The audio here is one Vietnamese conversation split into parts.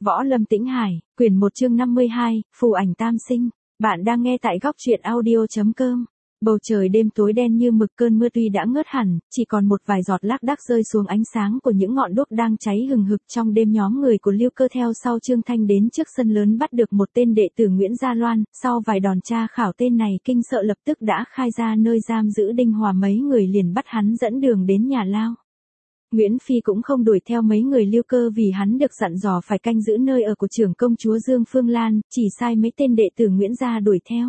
Võ Lâm Tĩnh Hải, quyển 1 chương 52, phù ảnh tam sinh. Bạn đang nghe tại góc truyện audio.com. Bầu trời đêm tối đen như mực, cơn mưa tuy đã ngớt hẳn, chỉ còn một vài giọt lác đác rơi xuống ánh sáng của những ngọn đuốc đang cháy hừng hực. Trong đêm nhóm người của Lưu Cơ theo sau Trương Thanh đến trước sân lớn bắt được một tên đệ tử Nguyễn Gia Loan, sau vài đòn tra khảo tên này kinh sợ lập tức đã khai ra nơi giam giữ Đinh Hòa, mấy người liền bắt hắn dẫn đường đến nhà lao. Nguyễn Phi cũng không đuổi theo mấy người Lưu Cơ vì hắn được dặn dò phải canh giữ nơi ở của trưởng công chúa Dương Phương Lan, chỉ sai mấy tên đệ tử Nguyễn gia đuổi theo.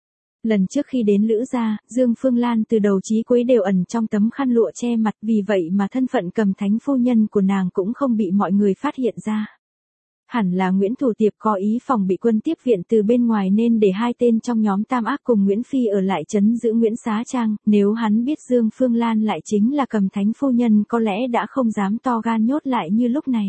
Lần trước khi đến Lữ gia, Dương Phương Lan từ đầu chí cuối đều ẩn trong tấm khăn lụa che mặt, vì vậy mà thân phận Cầm Thánh phu nhân của nàng cũng không bị mọi người phát hiện ra. Hẳn là Nguyễn Thủ Tiệp có ý phòng bị quân tiếp viện từ bên ngoài nên để hai tên trong nhóm tam ác cùng Nguyễn Phi ở lại trấn giữ Nguyễn Xá Trang, nếu hắn biết Dương Phương Lan lại chính là Cầm Thánh phu nhân có lẽ đã không dám to gan nhốt lại như lúc này.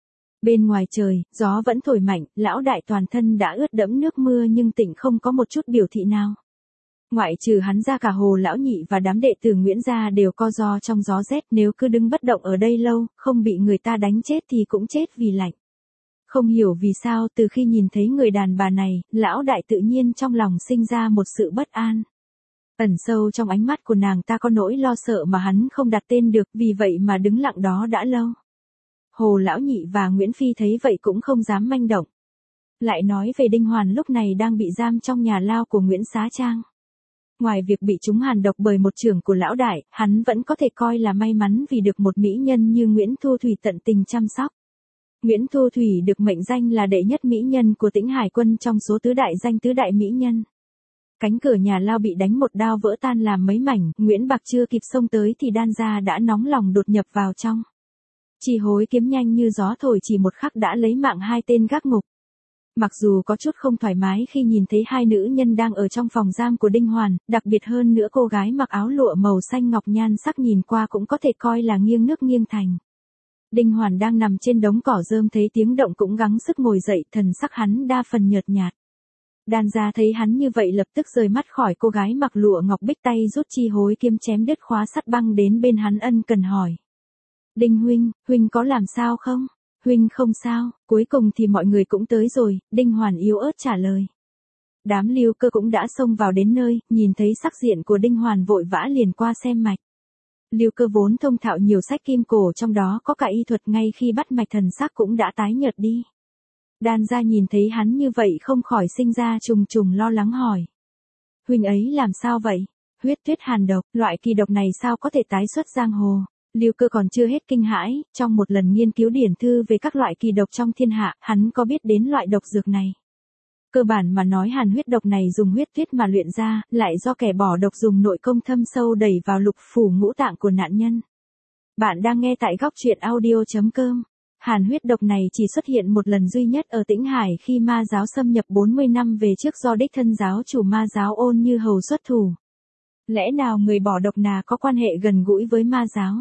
Bên ngoài trời, gió vẫn thổi mạnh, lão đại toàn thân đã ướt đẫm nước mưa nhưng Tịnh không có một chút biểu thị nào. Ngoại trừ hắn ra, cả Hồ lão nhị và đám đệ tử Nguyễn gia đều co ro trong gió rét, nếu cứ đứng bất động ở đây lâu, không bị người ta đánh chết thì cũng chết vì lạnh. Không hiểu vì sao từ khi nhìn thấy người đàn bà này, lão đại tự nhiên trong lòng sinh ra một sự bất an. Ẩn sâu trong ánh mắt của nàng ta có nỗi lo sợ mà hắn không đặt tên được, vì vậy mà đứng lặng đó đã lâu. Hồ lão nhị và Nguyễn Phi thấy vậy cũng không dám manh động. Lại nói về Đinh Hoàn lúc này đang bị giam trong nhà lao của Nguyễn Xá Trang. Ngoài việc bị trúng hàn độc bởi một trưởng của lão đại, hắn vẫn có thể coi là may mắn vì được một mỹ nhân như Nguyễn Thu Thủy tận tình chăm sóc. Nguyễn Thu Thủy được mệnh danh là đệ nhất mỹ nhân của Tĩnh Hải quân trong số tứ đại mỹ nhân. Cánh cửa nhà lao bị đánh một đao vỡ tan làm mấy mảnh, Nguyễn Bạc chưa kịp xông tới thì Đan gia đã nóng lòng đột nhập vào trong. Chi Hối kiếm nhanh như gió thổi, chỉ một khắc đã lấy mạng hai tên gác ngục. Mặc dù có chút không thoải mái khi nhìn thấy hai nữ nhân đang ở trong phòng giam của Đinh Hoàn, đặc biệt hơn nữa cô gái mặc áo lụa màu xanh ngọc nhan sắc nhìn qua cũng có thể coi là nghiêng nước nghiêng thành. Đinh Hoàn đang nằm trên đống cỏ rơm thấy tiếng động cũng gắng sức ngồi dậy, thần sắc hắn đa phần nhợt nhạt. Đan gia thấy hắn như vậy lập tức rời mắt khỏi cô gái mặc lụa ngọc, bích tay rút Chi Hối kiếm chém đứt khóa sắt, băng đến bên hắn ân cần hỏi. Đinh huynh có làm sao không? Huynh không sao, cuối cùng thì mọi người cũng tới rồi, Đinh Hoàn yếu ớt trả lời. Đám Lưu Cơ cũng đã xông vào đến nơi, nhìn thấy sắc diện của Đinh Hoàn vội vã liền qua xem mạch. Lưu Cơ vốn thông thạo nhiều sách kim cổ, trong đó có cả y thuật, ngay khi bắt mạch thần sắc cũng đã tái nhợt đi. Đan gia nhìn thấy hắn như vậy không khỏi sinh ra trùng trùng lo lắng hỏi. Huynh ấy làm sao vậy? Huyết tuyết hàn độc, loại kỳ độc này sao có thể tái xuất giang hồ? Lưu Cơ còn chưa hết kinh hãi, trong một lần nghiên cứu điển thư về các loại kỳ độc trong thiên hạ, hắn có biết đến loại độc dược này. Cơ bản mà nói, hàn huyết độc này dùng huyết tuyết mà luyện ra, lại do kẻ bỏ độc dùng nội công thâm sâu đẩy vào lục phủ ngũ tạng của nạn nhân. Bạn đang nghe tại góc truyện audio.com. Hàn huyết độc này chỉ xuất hiện một lần duy nhất ở Tĩnh Hải khi ma giáo xâm nhập 40 năm về trước do đích thân giáo chủ ma giáo Ôn Như Hầu xuất thủ. Lẽ nào người bỏ độc nà có quan hệ gần gũi với ma giáo?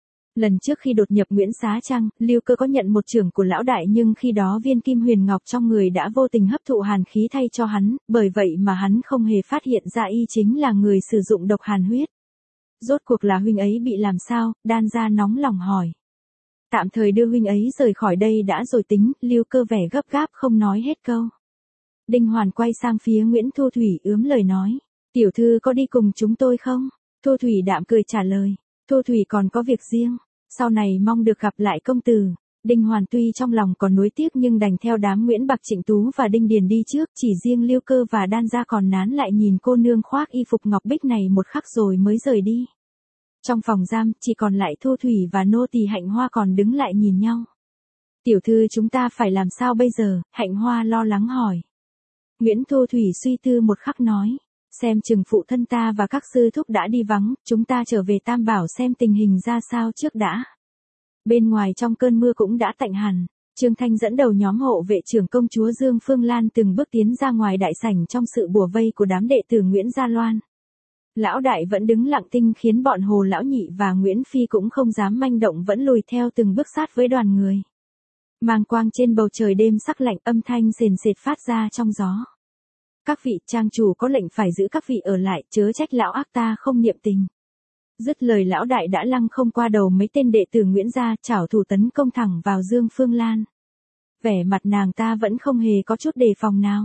Lần trước khi đột nhập Nguyễn Xá Trang, Lưu Cơ có nhận một trưởng của lão đại, nhưng khi đó viên kim huyền ngọc trong người đã vô tình hấp thụ hàn khí thay cho hắn, bởi vậy mà hắn không hề phát hiện ra y chính là người sử dụng độc hàn huyết. Rốt cuộc là huynh ấy bị làm sao? Đan gia nóng lòng hỏi. Tạm thời đưa huynh ấy rời khỏi đây đã rồi tính, Lưu Cơ vẻ gấp gáp không nói hết câu. Đinh Hoàn quay sang phía Nguyễn Thu Thủy ướm lời nói. Tiểu thư có đi cùng chúng tôi không? Thu Thủy đạm cười trả lời. Thu Thủy còn có việc riêng, sau này mong được gặp lại công tử. Đinh Hoàn tuy trong lòng còn nuối tiếc nhưng đành theo đám Nguyễn Bạc, Trịnh Tú và Đinh Điền đi trước, chỉ riêng Lưu Cơ và Đan gia còn nán lại nhìn cô nương khoác y phục ngọc bích này một khắc rồi mới rời đi. Trong phòng giam, chỉ còn lại Thu Thủy và nô tỳ Hạnh Hoa còn đứng lại nhìn nhau. Tiểu thư, chúng ta phải làm sao bây giờ? Hạnh Hoa lo lắng hỏi. Nguyễn Thu Thủy suy tư một khắc nói. Xem chừng phụ thân ta và các sư thúc đã đi vắng, chúng ta trở về Tam Bảo xem tình hình ra sao trước đã. Bên ngoài trong cơn mưa cũng đã tạnh hẳn, Trương Thanh dẫn đầu nhóm hộ vệ trưởng công chúa Dương Phương Lan từng bước tiến ra ngoài đại sảnh trong sự bủa vây của đám đệ tử Nguyễn Gia Loan. Lão đại vẫn đứng lặng thinh khiến bọn Hồ lão nhị và Nguyễn Phi cũng không dám manh động, vẫn lùi theo từng bước sát với đoàn người. Màng quang trên bầu trời đêm sắc lạnh, âm thanh sền sệt phát ra trong gió. Các vị, trang chủ có lệnh phải giữ các vị ở lại, chớ trách lão ác ta không niệm tình. Dứt lời lão đại đã lăng không qua đầu mấy tên đệ tử Nguyễn gia, trảo thủ tấn công thẳng vào Dương Phương Lan. Vẻ mặt nàng ta vẫn không hề có chút đề phòng nào.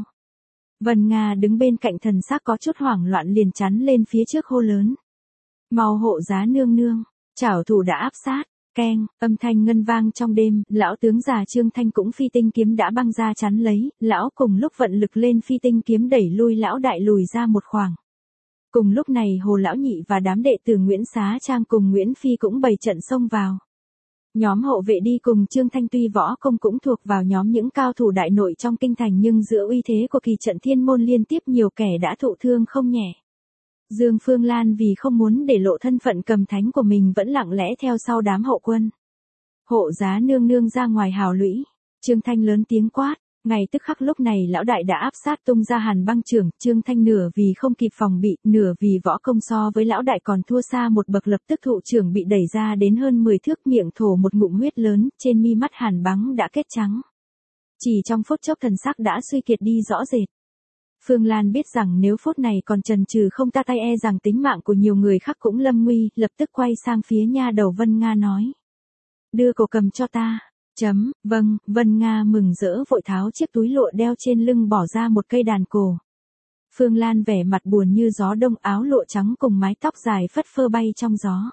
Vân Nga đứng bên cạnh thần sắc có chút hoảng loạn liền chắn lên phía trước hô lớn. Mau hộ giá nương nương, trảo thủ đã áp sát, keng, âm thanh ngân vang trong đêm, lão tướng già Trương Thanh cũng phi tinh kiếm đã băng ra chắn lấy, lão cùng lúc vận lực lên phi tinh kiếm đẩy lui lão đại lùi ra một khoảng. Cùng lúc này Hồ Lão Nhị và đám đệ tử Nguyễn Xá Trang cùng Nguyễn Phi cũng bày trận xông vào. Nhóm hộ vệ đi cùng Trương Thanh tuy võ công cũng thuộc vào nhóm những cao thủ đại nội trong kinh thành nhưng giữa uy thế của kỳ trận thiên môn liên tiếp nhiều kẻ đã thụ thương không nhẹ. Dương Phương Lan vì không muốn để lộ thân phận cầm thánh của mình vẫn lặng lẽ theo sau đám hậu quân. Hộ giá nương nương ra ngoài hào lũy, Trương Thanh lớn tiếng quát, ngay tức khắc lúc này lão đại đã áp sát tung ra Hàn Băng Chưởng, Trương Thanh nửa vì không kịp phòng bị, nửa vì võ công so với lão đại còn thua xa một bậc lập tức thụ trưởng bị đẩy ra đến hơn 10 thước, miệng thổ một ngụm huyết lớn, trên mi mắt Hàn Băng đã kết trắng. Chỉ trong phút chốc thần sắc đã suy kiệt đi rõ rệt. Phương Lan biết rằng nếu phút này còn chần chừ không ta tay e rằng tính mạng của nhiều người khác cũng lâm nguy, lập tức quay sang phía nha đầu Vân Nga nói. Đưa cổ cầm cho ta. Vâng, Vân Nga mừng rỡ vội tháo chiếc túi lụa đeo trên lưng bỏ ra một cây đàn cổ. Phương Lan vẻ mặt buồn như gió đông, áo lụa trắng cùng mái tóc dài phất phơ bay trong gió.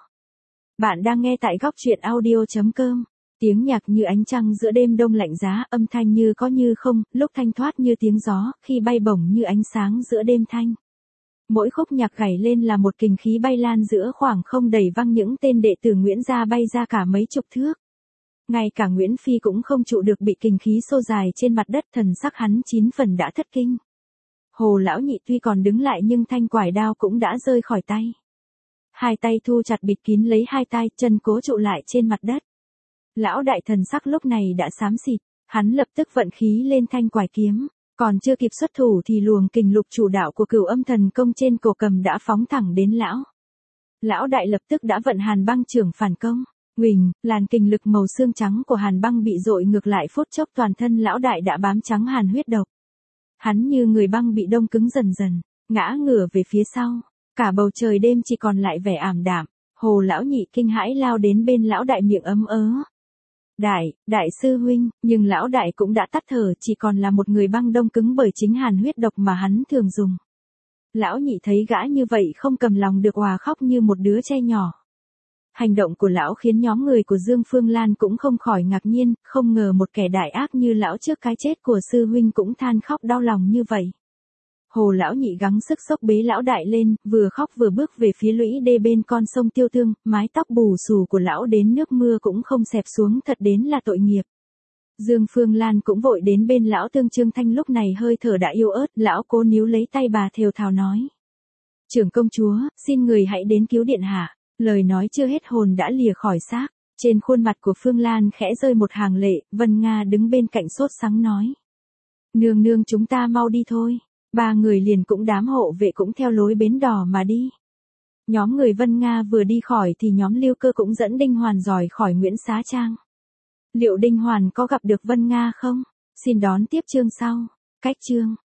Bạn đang nghe tại góc truyện audio.com. Tiếng nhạc như ánh trăng giữa đêm đông lạnh giá, âm thanh như có như không, lúc thanh thoát như tiếng gió, khi bay bổng như ánh sáng giữa đêm thanh. Mỗi khúc nhạc gảy lên là một kình khí bay lan giữa khoảng không đẩy văng những tên đệ tử Nguyễn gia bay ra cả mấy chục thước. Ngay cả Nguyễn Phi cũng không trụ được bị kình khí xô dài trên mặt đất, thần sắc hắn 9 phần đã thất kinh. Hồ Lão Nhị tuy còn đứng lại nhưng thanh quải đao cũng đã rơi khỏi tay. Hai tay thu chặt bịt kín lấy hai tay, chân cố trụ lại trên mặt đất. Lão đại thần sắc lúc này đã xám xịt, hắn lập tức vận khí lên thanh quải kiếm, còn chưa kịp xuất thủ thì luồng kình lục chủ đạo của Cửu Âm Thần Công trên cổ cầm đã phóng thẳng đến lão. Lão đại lập tức đã vận Hàn Băng Chưởng phản công. Huỳnh, làn kình lực màu xương trắng của Hàn Băng bị dội ngược lại, phút chốc toàn thân lão đại đã bám trắng hàn huyết độc. Hắn như người băng bị đông cứng dần dần, ngã ngửa về phía sau, cả bầu trời đêm chỉ còn lại vẻ ảm đạm. Hồ Lão Nhị kinh hãi lao đến bên lão đại, miệng ấm ớ. Đại sư huynh, nhưng lão đại cũng đã tắt thở, chỉ còn là một người băng đông cứng bởi chính hàn huyết độc mà hắn thường dùng. Lão Nhị thấy gã như vậy không cầm lòng được, òa khóc như một đứa trẻ nhỏ. Hành động của lão khiến nhóm người của Dương Phương Lan cũng không khỏi ngạc nhiên, không ngờ một kẻ đại ác như lão trước cái chết của sư huynh cũng than khóc đau lòng như vậy. Hồ Lão Nhị gắng sức xốc bế lão đại lên, vừa khóc vừa bước về phía lũy đê bên con sông Tiêu Tương, mái tóc bù xù của lão đến nước mưa cũng không xẹp xuống, thật đến là tội nghiệp. Dương Phương Lan cũng vội đến bên lão tương. Trương Thanh lúc này hơi thở đã yếu ớt, lão cố níu lấy tay bà thều thào nói. Trưởng công chúa, xin người hãy đến cứu điện hạ. Lời nói chưa hết hồn đã lìa khỏi xác, trên khuôn mặt của Phương Lan khẽ rơi một hàng lệ. Vân Nga đứng bên cạnh sốt sắng nói. Nương nương, chúng ta mau đi thôi. Ba người liền cũng đám hộ vệ cũng theo lối bến đò mà đi. Nhóm người Vân Nga vừa đi khỏi thì nhóm Lưu Cơ cũng dẫn Đinh Hoàn rời khỏi Nguyễn Xá Trang. Liệu Đinh Hoàn có gặp được Vân Nga không? Xin đón tiếp chương sau. Cách chương.